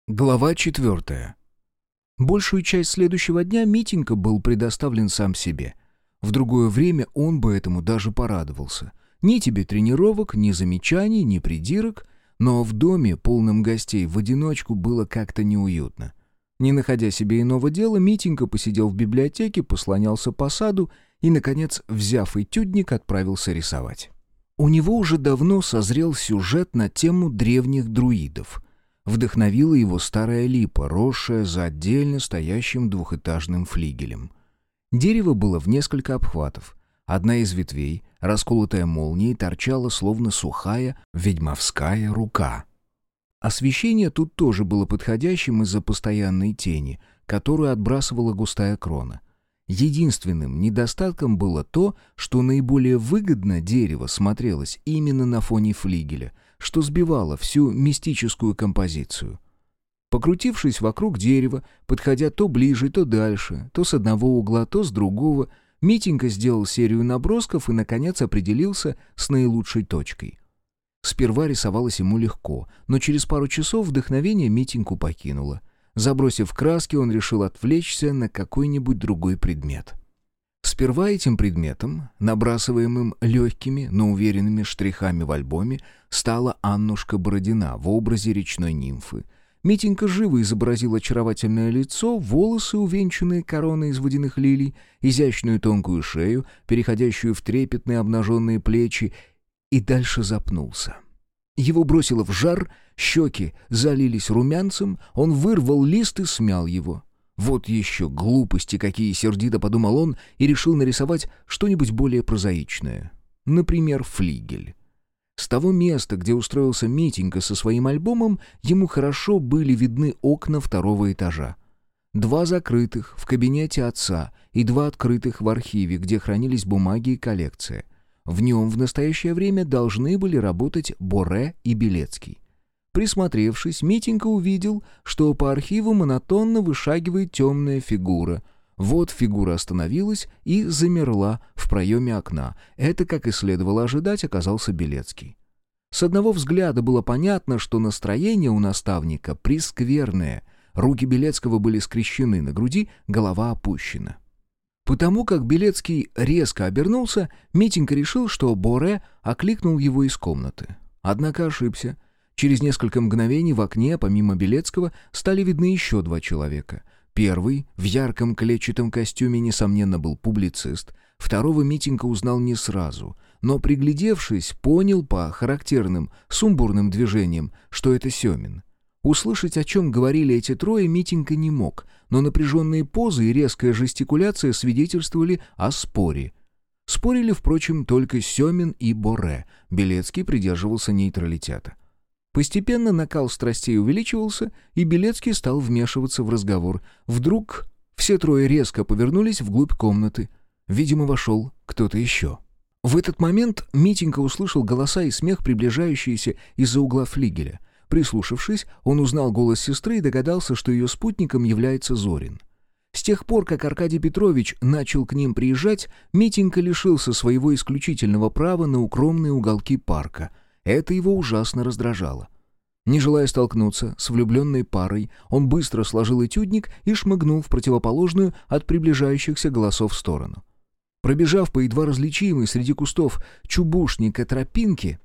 Глава 4. Большую часть следующего дня Митенька был предоставлен сам себе. В другое время он бы этому даже порадовался. Ни тебе тренировок, ни замечаний, ни придирок. Но в доме, полном гостей, в одиночку было как-то неуютно. Не находя себе иного дела, Митенька посидел в библиотеке, послонялся по саду и, наконец, взяв этюдник, отправился рисовать. У него уже давно созрел сюжет на тему древних друидов. Вдохновила его старая липа, росшая за отдельно стоящим двухэтажным флигелем. Дерево было в несколько обхватов. Одна из ветвей, расколотая молнией, торчала, словно сухая ведьмовская рука. Освещение тут тоже было подходящим из-за постоянной тени, которую отбрасывала густая крона. Единственным недостатком было то, что наиболее выгодно дерево смотрелось именно на фоне флигеля, что сбивало всю мистическую композицию. Покрутившись вокруг дерева, подходя то ближе, то дальше, то с одного угла, то с другого, Митенька сделал серию набросков и, наконец, определился с наилучшей точкой. Сперва рисовалось ему легко, но через пару часов вдохновение Митеньку покинуло. Забросив краски, он решил отвлечься на какой-нибудь другой предмет. Сперва этим предметом, набрасываемым легкими, но уверенными штрихами в альбоме, стала Аннушка Бородина в образе речной нимфы. Митенька живо изобразил очаровательное лицо, волосы, увенчанные короной из водяных лилий, изящную тонкую шею, переходящую в трепетные обнаженные плечи, и дальше запнулся. Его бросило в жар, щеки залились румянцем, он вырвал лист и смял его. «Вот еще глупости какие!» — сердито подумал он и решил нарисовать что-нибудь более прозаичное. Например, флигель. С того места, где устроился Митенька со своим альбомом, ему хорошо были видны окна второго этажа. 2 закрытых в кабинете отца и 2 открытых в архиве, где хранились бумаги и коллекция. В нем в настоящее время должны были работать Боре и Белецкий. Присмотревшись, Митенька увидел, что по архиву монотонно вышагивает темная фигура. Вот фигура остановилась и замерла в проеме окна. Это, как и следовало ожидать, оказался Белецкий. С одного взгляда было понятно, что настроение у наставника прескверное. Руки Белецкого были скрещены на груди, голова опущена. Потому как Белецкий резко обернулся, Митенька решил, что Боре окликнул его из комнаты. Однако ошибся. Через несколько мгновений в окне, помимо Белецкого, стали видны еще 2 человека. Первый, в ярком клетчатом костюме, несомненно, был публицист. Второго Митенька узнал не сразу, но, приглядевшись, понял по характерным сумбурным движениям, что это Семин. Услышать, о чем говорили эти трое, Митенька не мог, но напряженные позы и резкая жестикуляция свидетельствовали о споре. Спорили, впрочем, только Семин и Боре. Белецкий придерживался нейтралитета. Постепенно накал страстей увеличивался, и Белецкий стал вмешиваться в разговор. Вдруг все трое резко повернулись вглубь комнаты. Видимо, вошел кто-то еще. В этот момент Митенька услышал голоса и смех, приближающиеся из-за угла флигеля. Прислушавшись, он узнал голос сестры и догадался, что ее спутником является Зорин. С тех пор, как Аркадий Петрович начал к ним приезжать, Митенька лишился своего исключительного права на укромные уголки парка. Это его ужасно раздражало. Не желая столкнуться с влюбленной парой, он быстро сложил этюдник и шмыгнул в противоположную от приближающихся голосов сторону. Пробежав по едва различимой среди кустов чубушника тропинке,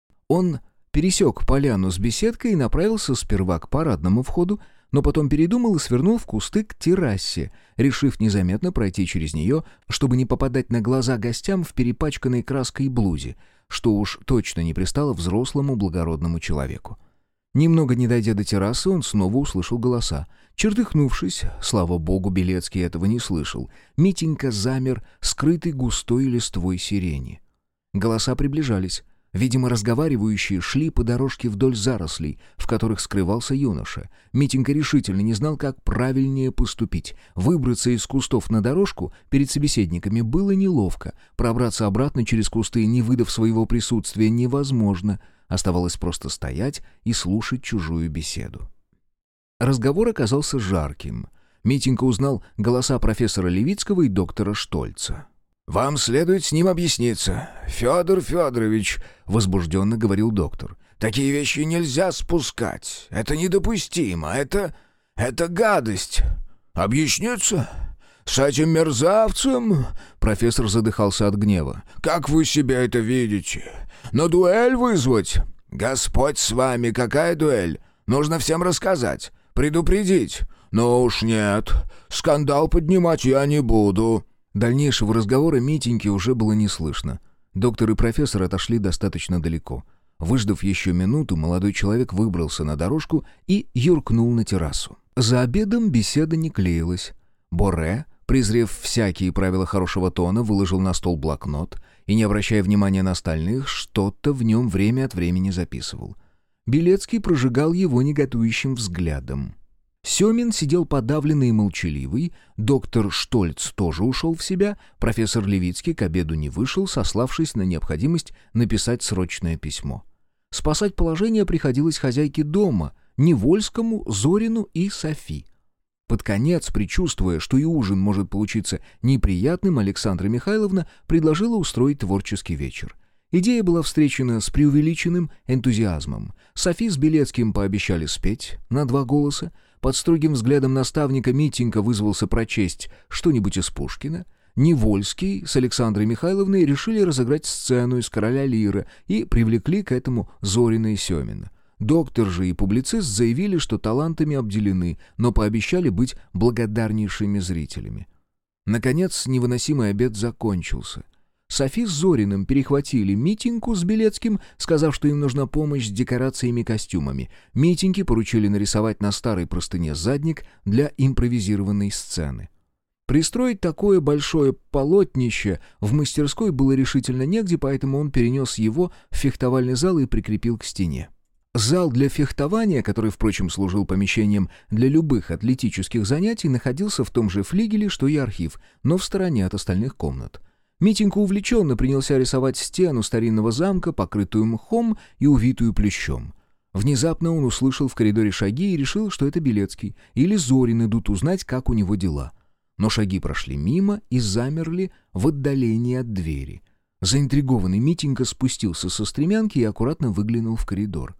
он пересек поляну с беседкой и направился сперва к парадному входу, но потом передумал и свернул в кусты к террасе, решив незаметно пройти через нее, чтобы не попадать на глаза гостям в перепачканной краской блузе, что уж точно не пристало взрослому благородному человеку. Немного не дойдя до террасы, он снова услышал голоса. Чертыхнувшись, слава богу, Белецкий этого не слышал, Митенька замер, скрытый густой листвой сирени. Голоса приближались. Видимо, разговаривающие шли по дорожке вдоль зарослей, в которых скрывался юноша. Митенька решительно не знал, как правильнее поступить. Выбраться из кустов на дорожку перед собеседниками было неловко. Пробраться обратно через кусты, не выдав своего присутствия, невозможно. Оставалось просто стоять и слушать чужую беседу. Разговор оказался жарким. Митенька узнал голоса профессора Левицкого и доктора Штольца. «Вам следует с ним объясниться, Федор Федорович», — возбужденно говорил доктор. Такие вещи нельзя спускать. Это недопустимо. Это гадость. Объясниться? С этим мерзавцем?» Профессор задыхался от гнева. «Как вы себя это видите? На дуэль вызвать? Господь с вами, какая дуэль? Нужно всем рассказать, предупредить. Но уж нет, скандал поднимать я не буду». Дальнейшего разговора Митеньки уже было не слышно. Доктор и профессор отошли достаточно далеко. Выждав еще минуту, молодой человек выбрался на дорожку и юркнул на террасу. За обедом беседа не клеилась. Борре, презрев всякие правила хорошего тона, выложил на стол блокнот и, не обращая внимания на остальных, что-то в нем время от времени записывал. Белецкий прожигал его негодующим взглядом. Семин сидел подавленный и молчаливый, доктор Штольц тоже ушел в себя, профессор Левицкий к обеду не вышел, сославшись на необходимость написать срочное письмо. Спасать положение приходилось хозяйке дома, Невольскому, Зорину и Софи. Под конец, предчувствуя, что и ужин может получиться неприятным, Александра Михайловна предложила устроить творческий вечер. Идея была встречена с преувеличенным энтузиазмом. Софи с Белецким пообещали спеть на 2 голоса. Под строгим взглядом наставника Митенька вызвался прочесть что-нибудь из Пушкина. Невольский с Александрой Михайловной решили разыграть сцену из «Короля Лира» и привлекли к этому Зорина и Семина. Доктор же и публицист заявили, что талантами обделены, но пообещали быть благодарнейшими зрителями. Наконец, невыносимый обед закончился. Софи с Зориным перехватили Митеньку с Белецким, сказав, что им нужна помощь с декорациями и костюмами. Митеньке поручили нарисовать на старой простыне задник для импровизированной сцены. Пристроить такое большое полотнище в мастерской было решительно негде, поэтому он перенес его в фехтовальный зал и прикрепил к стене. Зал для фехтования, который, впрочем, служил помещением для любых атлетических занятий, находился в том же флигеле, что и архив, но в стороне от остальных комнат. Митенька увлеченно принялся рисовать стену старинного замка, покрытую мхом и увитую плющом. Внезапно он услышал в коридоре шаги и решил, что это Белецкий или Зорин идут узнать, как у него дела. Но шаги прошли мимо и замерли в отдалении от двери. Заинтригованный Митенька спустился со стремянки и аккуратно выглянул в коридор.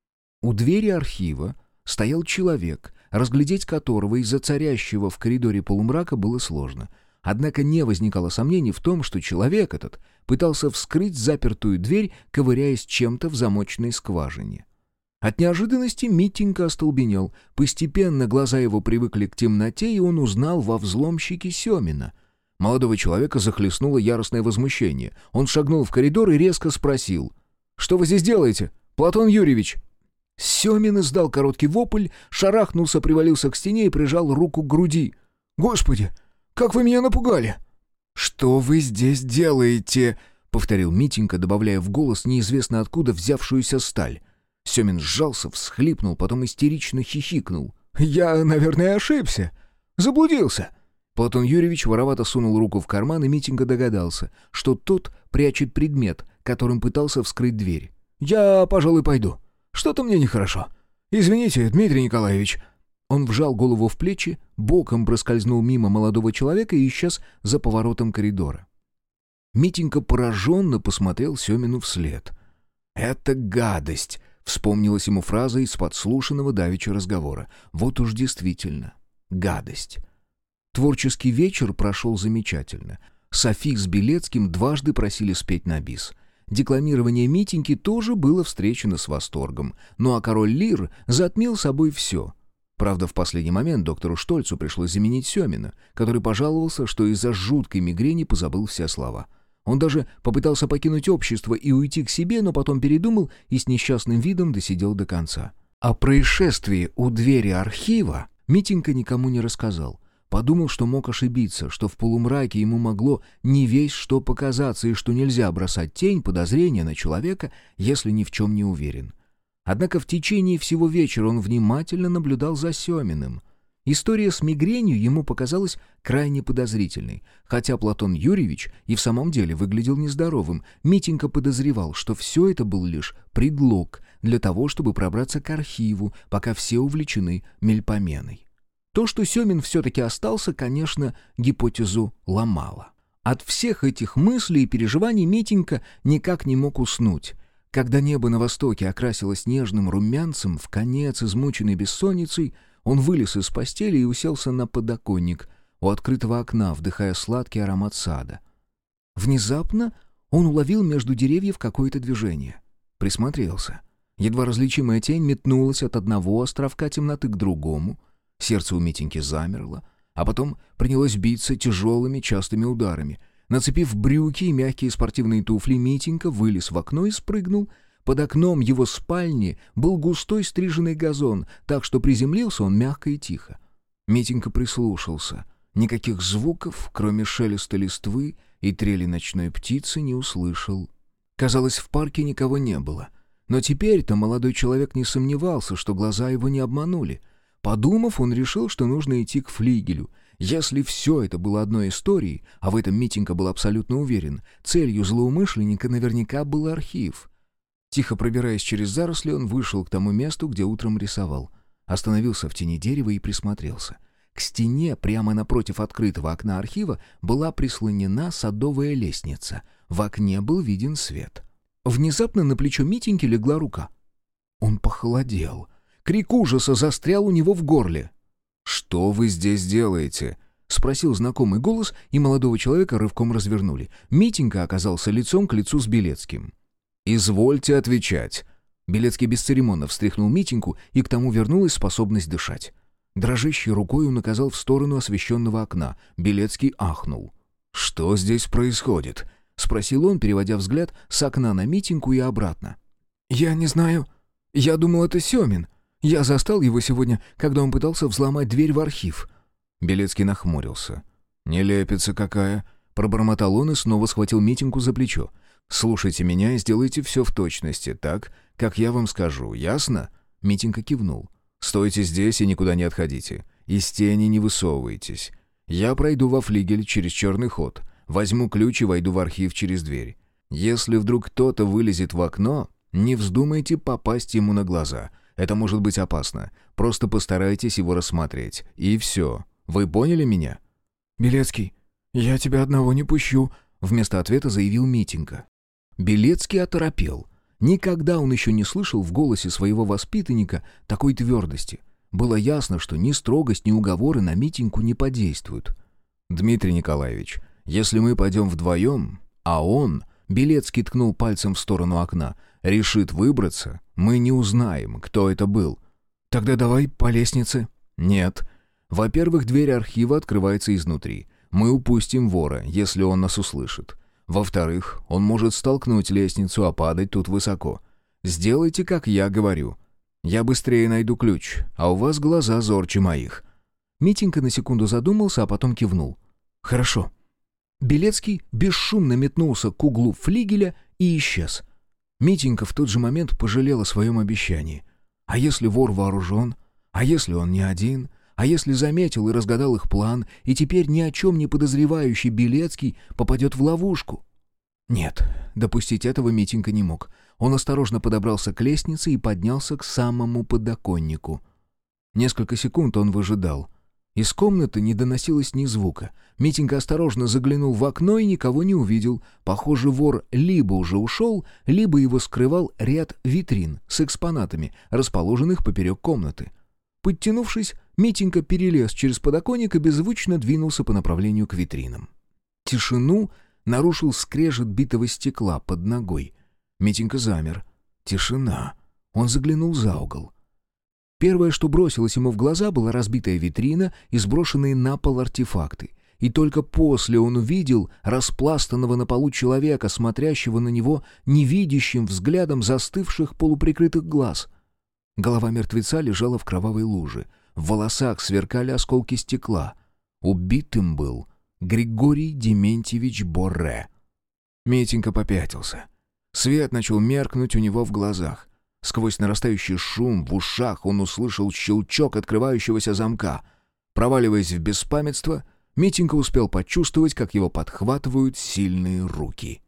У двери архива стоял человек, разглядеть которого из-за царящего в коридоре полумрака было сложно. Однако не возникало сомнений в том, что человек этот пытался вскрыть запертую дверь, ковыряясь чем-то в замочной скважине. От неожиданности Митенька остолбенел. Постепенно глаза его привыкли к темноте, и он узнал во взломщике Семина. Молодого человека захлестнуло яростное возмущение. Он шагнул в коридор и резко спросил: «Что вы здесь делаете, Платон Юрьевич?» Семин издал короткий вопль, шарахнулся, привалился к стене и прижал руку к груди. «Господи, как вы меня напугали!» «Что вы здесь делаете?» — повторил Митенька, добавляя в голос неизвестно откуда взявшуюся сталь. Семин сжался, всхлипнул, потом истерично хихикнул. «Я, наверное, ошибся. Заблудился». Платон Юрьевич воровато сунул руку в карман, и Митенька догадался, что тот прячет предмет, которым пытался вскрыть дверь. «Я, пожалуй, пойду. Что-то мне нехорошо. Извините, Дмитрий Николаевич». Он вжал голову в плечи, боком проскользнул мимо молодого человека и исчез за поворотом коридора. Митенька пораженно посмотрел Семину вслед. «Это гадость!» — вспомнилась ему фраза из подслушанного давеча разговора. «Вот уж действительно, гадость!» Творческий вечер прошел замечательно. Софи с Белецким дважды просили спеть на бис. Декламирование Митеньки тоже было встречено с восторгом. Ну а король Лир затмил собой все. Правда, в последний момент доктору Штольцу пришлось заменить Семина, который пожаловался, что из-за жуткой мигрени позабыл все слова. Он даже попытался покинуть общество и уйти к себе, но потом передумал и с несчастным видом досидел до конца. О происшествии у двери архива Митенька никому не рассказал. Подумал, что мог ошибиться, что в полумраке ему могло не весть что показаться и что нельзя бросать тень подозрения на человека, если ни в чем не уверен. Однако в течение всего вечера он внимательно наблюдал за Семиным. История с мигренью ему показалась крайне подозрительной. Хотя Платон Юрьевич и в самом деле выглядел нездоровым, Митенька подозревал, что все это был лишь предлог для того, чтобы пробраться к архиву, пока все увлечены Мельпоменой. То, что Семин все-таки остался, конечно, гипотезу ломало. От всех этих мыслей и переживаний Митенька никак не мог уснуть. Когда небо на востоке окрасилось нежным румянцем, вконец измученный бессонницей, он вылез из постели и уселся на подоконник у открытого окна, вдыхая сладкий аромат сада. Внезапно он уловил между деревьев какое-то движение. Присмотрелся. Едва различимая тень метнулась от одного островка темноты к другому. Сердце у Митеньки замерло, а потом принялось биться тяжелыми частыми ударами. Нацепив брюки и мягкие спортивные туфли, Митенька вылез в окно и спрыгнул. Под окном его спальни был густой стриженный газон, так что приземлился он мягко и тихо. Митенька прислушался. Никаких звуков, кроме шелеста листвы и трели ночной птицы, не услышал. Казалось, в парке никого не было. Но теперь-то молодой человек не сомневался, что глаза его не обманули. Подумав, он решил, что нужно идти к флигелю. Если все это было одной историей, а в этом Митенька был абсолютно уверен, целью злоумышленника наверняка был архив. Тихо пробираясь через заросли, он вышел к тому месту, где утром рисовал. Остановился в тени дерева и присмотрелся. К стене, прямо напротив открытого окна архива, была прислонена садовая лестница. В окне был виден свет. Внезапно на плечо Митеньки легла рука. Он похолодел. Крик ужаса застрял у него в горле. «Что вы здесь делаете?» — спросил знакомый голос, и молодого человека рывком развернули. Митенька оказался лицом к лицу с Белецким. «Извольте отвечать». Белецкий бесцеремонно встряхнул Митеньку, и к тому вернулась способность дышать. Дрожащей рукой он указал в сторону освещенного окна. Белецкий ахнул. «Что здесь происходит?» — спросил он, переводя взгляд с окна на Митеньку и обратно. «Я не знаю. Я думал, это Семин. Я застал его сегодня, когда он пытался взломать дверь в архив». Белецкий нахмурился. «Нелепица какая!» — пробормотал он и снова схватил Митеньку за плечо. «Слушайте меня и сделайте все в точности, так, как я вам скажу, ясно?» Митенька кивнул. «Стойте здесь и никуда не отходите. Из тени не высовывайтесь. Я пройду во флигель через черный ход, возьму ключ и войду в архив через дверь. Если вдруг кто-то вылезет в окно, не вздумайте попасть ему на глаза. Это может быть опасно. Просто постарайтесь его рассмотреть. И все. Вы поняли меня?» «Белецкий, я тебя одного не пущу», — вместо ответа заявил Митенька. Белецкий оторопел. Никогда он еще не слышал в голосе своего воспитанника такой твердости. Было ясно, что ни строгость, ни уговоры на Митеньку не подействуют. «Дмитрий Николаевич, если мы пойдем вдвоем, а он...» Белецкий ткнул пальцем в сторону окна. «Решит выбраться, мы не узнаем, кто это был». «Тогда давай по лестнице». «Нет. Во-первых, дверь архива открывается изнутри. Мы упустим вора, если он нас услышит. Во-вторых, он может столкнуть лестницу, а падать тут высоко. Сделайте, как я говорю. Я быстрее найду ключ, а у вас глаза зорче моих». Митенька на секунду задумался, а потом кивнул. «Хорошо». Белецкий бесшумно метнулся к углу флигеля и исчез. Митенька в тот же момент пожалел о своем обещании. А если вор вооружен? А если он не один? А если заметил и разгадал их план, и теперь ни о чем не подозревающий Белецкий попадет в ловушку? Нет, допустить этого Митенька не мог. Он осторожно подобрался к лестнице и поднялся к самому подоконнику. Несколько секунд он выжидал. Из комнаты не доносилось ни звука. Митенька осторожно заглянул в окно и никого не увидел. Похоже, вор либо уже ушел, либо его скрывал ряд витрин с экспонатами, расположенных поперек комнаты. Подтянувшись, Митенька перелез через подоконник и беззвучно двинулся по направлению к витринам. Тишину нарушил скрежет битого стекла под ногой. Митенька замер. Тишина. Он заглянул за угол. Первое, что бросилось ему в глаза, была разбитая витрина и сброшенные на пол артефакты. И только после он увидел распластанного на полу человека, смотрящего на него невидящим взглядом застывших полуприкрытых глаз. Голова мертвеца лежала в кровавой луже. В волосах сверкали осколки стекла. Убитым был Григорий Дементьевич Борре. Митенька попятился. Свет начал меркнуть у него в глазах. Сквозь нарастающий шум в ушах он услышал щелчок открывающегося замка. Проваливаясь в беспамятство, Митенька успел почувствовать, как его подхватывают сильные руки.